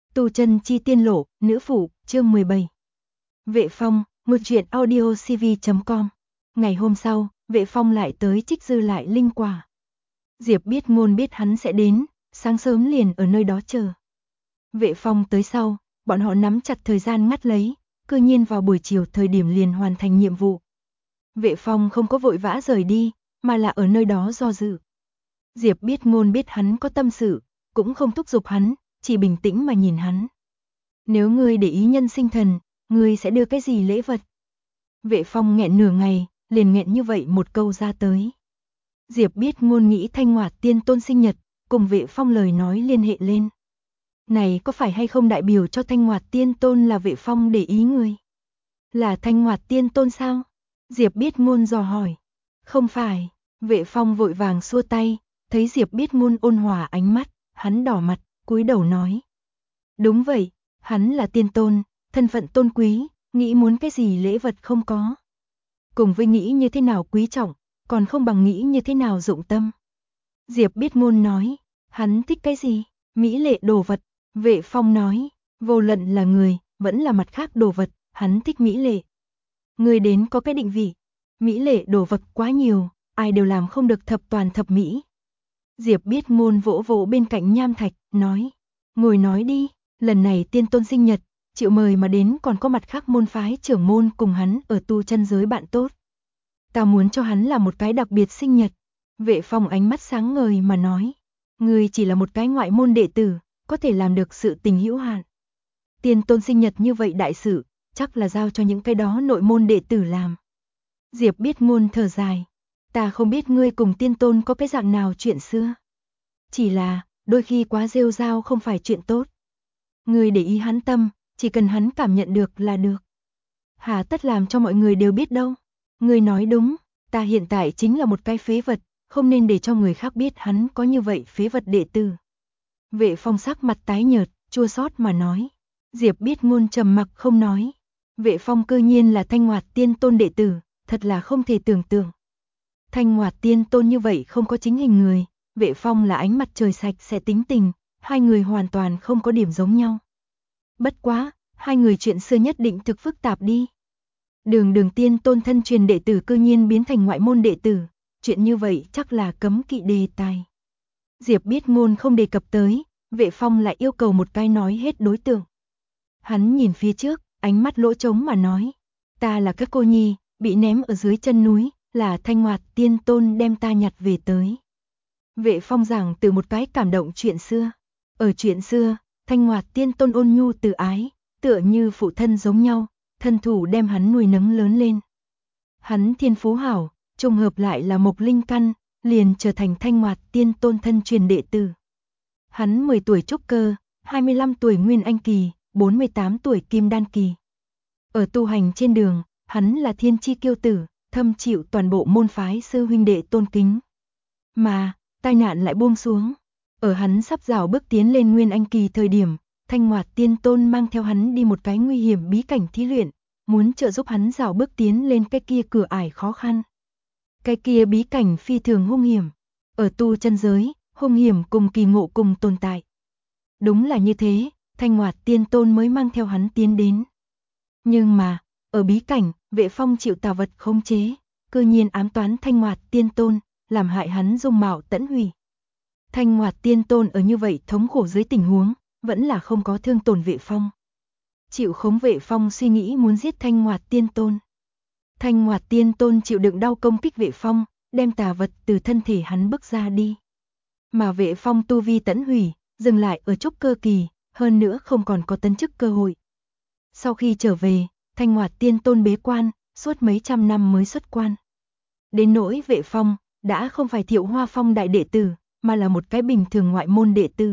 Tu chân chi tiên lộ, nữ phụ, chương 17. Vệ Phong, một chuyện audio cv.com. Ngày hôm sau, Vệ Phong lại tới trích dư lại linh quả. Diệp biết ngôn biết hắn sẽ đến, sáng sớm liền ở nơi đó chờ. Vệ Phong tới sau, bọn họ nắm chặt thời gian ngắt lấy, cư nhiên vào buổi chiều thời điểm liền hoàn thành nhiệm vụ. Vệ Phong không có vội vã rời đi, mà là ở nơi đó do dự. Diệp biết ngôn biết hắn có tâm sự, cũng không thúc giục hắn, chỉ bình tĩnh mà nhìn hắn. Nếu ngươi để ý nhân sinh thần, ngươi sẽ đưa cái gì lễ vật? Vệ Phong nghẹn nửa ngày, liền nghẹn như vậy một câu ra tới. Diệp biết ngôn nghĩ Thanh Ngoạt Tiên Tôn sinh nhật, cùng Vệ Phong lời nói liên hệ lên. Này có phải hay không đại biểu cho Thanh Ngoạt Tiên Tôn là Vệ Phong để ý người? Là Thanh Ngoạt Tiên Tôn sao? Diệp biết ngôn dò hỏi. Không phải, Vệ Phong vội vàng xua tay, thấy Diệp biết ngôn ôn hòa ánh mắt, hắn đỏ mặt, cúi đầu nói. Đúng vậy, hắn là tiên tôn, thân phận tôn quý, nghĩ muốn cái gì lễ vật không có. Cùng với nghĩ như thế nào quý trọng, còn không bằng nghĩ như thế nào dụng tâm. Diệp biết ngôn nói, hắn thích cái gì? Mỹ lệ đồ vật. Vệ Phong nói, vô luận là người, vẫn là mặt khác đồ vật, hắn thích mỹ lệ. Người đến có cái định vị, mỹ lệ đồ vật quá nhiều, ai đều làm không được thập toàn thập mỹ. Diệp biết ngôn vỗ vỗ bên cạnh nham thạch, nói, ngồi nói đi, lần này tiên tôn sinh nhật, chịu mời mà đến còn có mặt khác môn phái trưởng môn cùng hắn ở tu chân giới bạn tốt. Ta muốn cho hắn là một cái đặc biệt sinh nhật. Vệ Phong ánh mắt sáng ngời mà nói, ngươi chỉ là một cái ngoại môn đệ tử, có thể làm được sự tình hữu hạn. Tiên tôn sinh nhật như vậy đại sự, chắc là giao cho những cái đó nội môn đệ tử làm. Diệp biết ngôn thở dài, ta không biết ngươi cùng tiên tôn có cái dạng nào chuyện xưa. Chỉ là, đôi khi quá rêu rao không phải chuyện tốt. Ngươi để ý hắn tâm, chỉ cần hắn cảm nhận được là được. Hà tất làm cho mọi người đều biết đâu. Ngươi nói đúng, ta hiện tại chính là một cái phế vật, không nên để cho người khác biết hắn có như vậy phế vật đệ tử. Vệ Phong sắc mặt tái nhợt, chua xót mà nói. Diệp biết ngôn trầm mặc không nói. Vệ Phong cư nhiên là Thanh Ngoạt Tiên Tôn đệ tử, thật là không thể tưởng tượng. Thanh Ngoạt Tiên Tôn như vậy không có chính hình người, Vệ Phong là ánh mặt trời sạch sẽ tính tình, hai người hoàn toàn không có điểm giống nhau. Bất quá, hai người chuyện xưa nhất định thực phức tạp đi. Đường Tiên Tôn thân truyền đệ tử cư nhiên biến thành ngoại môn đệ tử, chuyện như vậy chắc là cấm kỵ đề tài. Diệp biết ngôn không đề cập tới, Vệ Phong lại yêu cầu một cái nói hết đối tượng. Hắn nhìn phía trước, ánh mắt lỗ trống mà nói, ta là các cô nhi, bị ném ở dưới chân núi, là Thanh Ngoạt Tiên Tôn đem ta nhặt về tới. Vệ Phong giảng từ một cái cảm động chuyện xưa. Ở chuyện xưa, Thanh Ngoạt Tiên Tôn ôn nhu từ ái, tựa như phụ thân giống nhau, thân thủ đem hắn nuôi nấng lớn lên. Hắn thiên phú hảo, trùng hợp lại là mộc linh căn, liền trở thành Thanh Ngoạt Tiên Tôn thân truyền đệ tử. Hắn 10 tuổi trúc cơ, 25 tuổi nguyên anh kỳ, 48 tuổi kim đan kỳ. Ở tu hành trên đường, hắn là thiên chi kiêu tử, thâm chịu toàn bộ môn phái sư huynh đệ tôn kính. Mà, tai nạn lại buông xuống. Ở hắn sắp rào bước tiến lên nguyên anh kỳ thời điểm, Thanh Ngoạt Tiên Tôn mang theo hắn đi một cái nguy hiểm bí cảnh thí luyện, muốn trợ giúp hắn rào bước tiến lên cái kia cửa ải khó khăn. Cái kia bí cảnh phi thường hung hiểm. Ở tu chân giới, hung hiểm cùng kỳ ngộ cùng tồn tại. Đúng là như thế, Thanh Ngoạt Tiên Tôn mới mang theo hắn tiến đến. Nhưng mà, ở bí cảnh, Vệ Phong chịu tà vật khống chế, cư nhiên ám toán Thanh Ngoạt Tiên Tôn, làm hại hắn dung mạo tẫn hủy. Thanh Ngoạt Tiên Tôn ở như vậy thống khổ dưới tình huống, vẫn là không có thương tổn Vệ Phong. Chịu khống Vệ Phong suy nghĩ muốn giết Thanh Ngoạt Tiên Tôn. Thanh Ngoạt Tiên Tôn chịu đựng đau công kích Vệ Phong, đem tà vật từ thân thể hắn bước ra đi. Mà Vệ Phong tu vi tẫn hủy, dừng lại ở trúc cơ kỳ, hơn nữa không còn có tấn chức cơ hội. Sau khi trở về, Thanh Ngoạt Tiên Tôn bế quan, suốt mấy trăm năm mới xuất quan. Đến nỗi Vệ Phong, đã không phải Thiệu Hoa Phong đại đệ tử, mà là một cái bình thường ngoại môn đệ tử.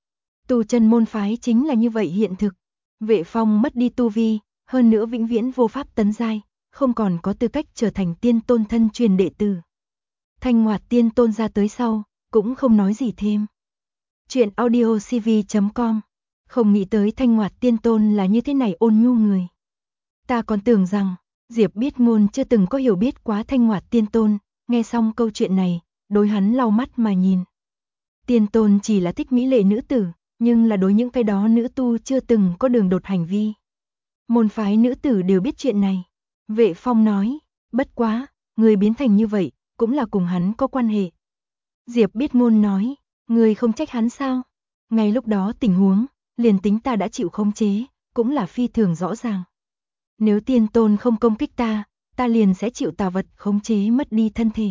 Tu chân môn phái chính là như vậy hiện thực. Vệ Phong mất đi tu vi, hơn nữa vĩnh viễn vô pháp tấn giai, không còn có tư cách trở thành Tiên Tôn thân truyền đệ tử. Thanh Ngoạt Tiên Tôn ra tới sau, cũng không nói gì thêm. Chuyện audio cv.com. Không nghĩ tới Thanh Ngoạt Tiên Tôn là như thế này ôn nhu người. Ta còn tưởng rằng, Diệp biết ngôn chưa từng có hiểu biết quá Thanh Ngoạt Tiên Tôn, nghe xong câu chuyện này, đối hắn lau mắt mà nhìn. Tiên Tôn chỉ là thích mỹ lệ nữ tử, nhưng là đối những cái đó nữ tu chưa từng có đường đột hành vi. Môn phái nữ tử đều biết chuyện này. Vệ Phong nói, bất quá, người biến thành như vậy, cũng là cùng hắn có quan hệ. Diệp Biết Ngôn nói, người không trách hắn sao? Ngay lúc đó tình huống, liền tính ta đã chịu khống chế, cũng là phi thường rõ ràng. Nếu tiên tôn không công kích ta, ta liền sẽ chịu tà vật khống chế mất đi thân thể.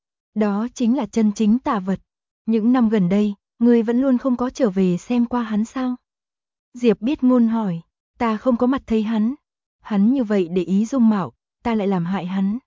Đó chính là chân chính tà vật. Những năm gần đây, người vẫn luôn không có trở về xem qua hắn sao? Diệp Biết Ngôn hỏi, ta không có mặt thấy hắn. Hắn như vậy để ý dung mạo, ta lại làm hại hắn.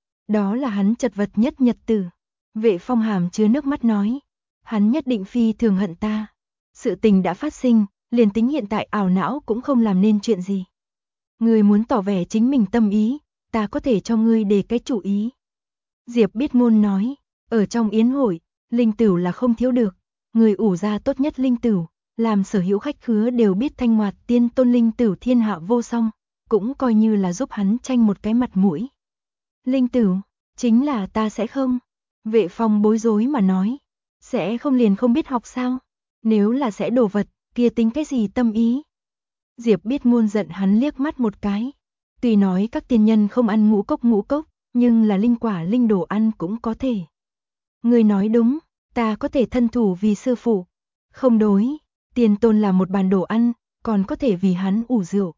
Đó là hắn chật vật nhất nhật tử. Vệ Phong hàm chứa nước mắt nói, hắn nhất định phi thường hận ta. Sự tình đã phát sinh, liền tính hiện tại ảo não cũng không làm nên chuyện gì. Ngươi muốn tỏ vẻ chính mình tâm ý, ta có thể cho ngươi đề cái chủ ý. Diệp Biết Ngôn nói, ở trong yến hội, linh tửu là không thiếu được. Người ủ ra tốt nhất linh tửu, làm sở hữu khách khứa đều biết Thanh Ngoạt tiên tôn linh tửu thiên hạ vô song, cũng coi như là giúp hắn tranh một cái mặt mũi. Linh tửu, chính là ta sẽ không. Vệ Phong bối rối mà nói, sẽ không liền không biết học sao? Nếu là sẽ đồ vật, kia tính cái gì tâm ý? Diệp Biết Ngôn giận hắn liếc mắt một cái. Tuy nói các tiên nhân không ăn ngũ cốc, nhưng là linh quả linh đồ ăn cũng có thể. Người nói đúng, ta có thể thân thủ vì sư phụ. Không đối, tiên tôn là một bàn đồ ăn, còn có thể vì hắn ủ rượu.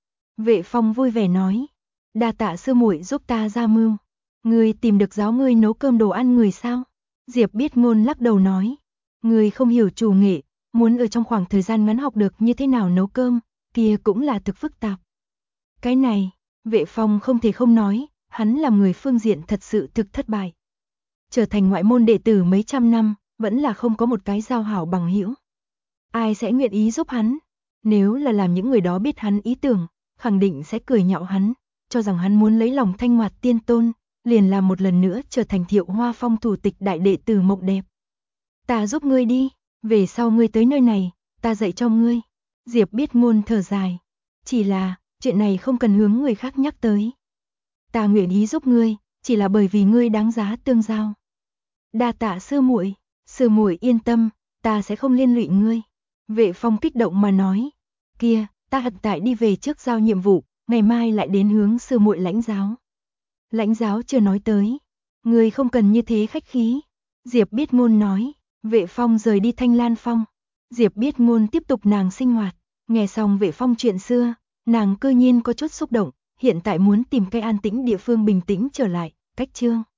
Vệ Phong vui vẻ nói, đa tạ sư muội giúp ta ra mưu. Ngươi tìm được giáo ngươi nấu cơm đồ ăn người sao? Diệp Biết Ngôn lắc đầu nói, ngươi không hiểu chủ nghệ, muốn ở trong khoảng thời gian ngắn học được như thế nào nấu cơm, kia cũng là thực phức tạp. Cái này, Vệ Phong không thể không nói, hắn là người phương diện thật sự thực thất bại. Trở thành ngoại môn đệ tử mấy trăm năm, vẫn là không có một cái giao hảo bằng hữu. Ai sẽ nguyện ý giúp hắn? Nếu là làm những người đó biết hắn ý tưởng, khẳng định sẽ cười nhạo hắn, cho rằng hắn muốn lấy lòng Thanh Ngoạt tiên tôn, liền làm một lần nữa trở thành Thiệu Hoa Phong thủ tịch đại đệ tử mộng đẹp. Ta giúp ngươi đi, về sau ngươi tới nơi này, ta dạy cho ngươi. Diệp Biết Ngôn thở dài, chỉ là, chuyện này không cần hướng người khác nhắc tới. Ta nguyện ý giúp ngươi, chỉ là bởi vì ngươi đáng giá tương giao. Đa tạ sư muội yên tâm, ta sẽ không liên lụy ngươi. Vệ Phong kích động mà nói, kia, ta hiện tại đi về trước giao nhiệm vụ, ngày mai lại đến hướng sư muội lãnh giáo. Lãnh giáo chưa nói tới, ngươi không cần như thế khách khí. Diệp Biết Ngôn nói, Vệ Phong rời đi Thanh Lan Phong. Diệp Biết Ngôn tiếp tục nàng sinh hoạt, nghe xong Vệ Phong chuyện xưa, nàng cơ nhiên có chút xúc động, hiện tại muốn tìm cái an tĩnh địa phương bình tĩnh trở lại, cách chương.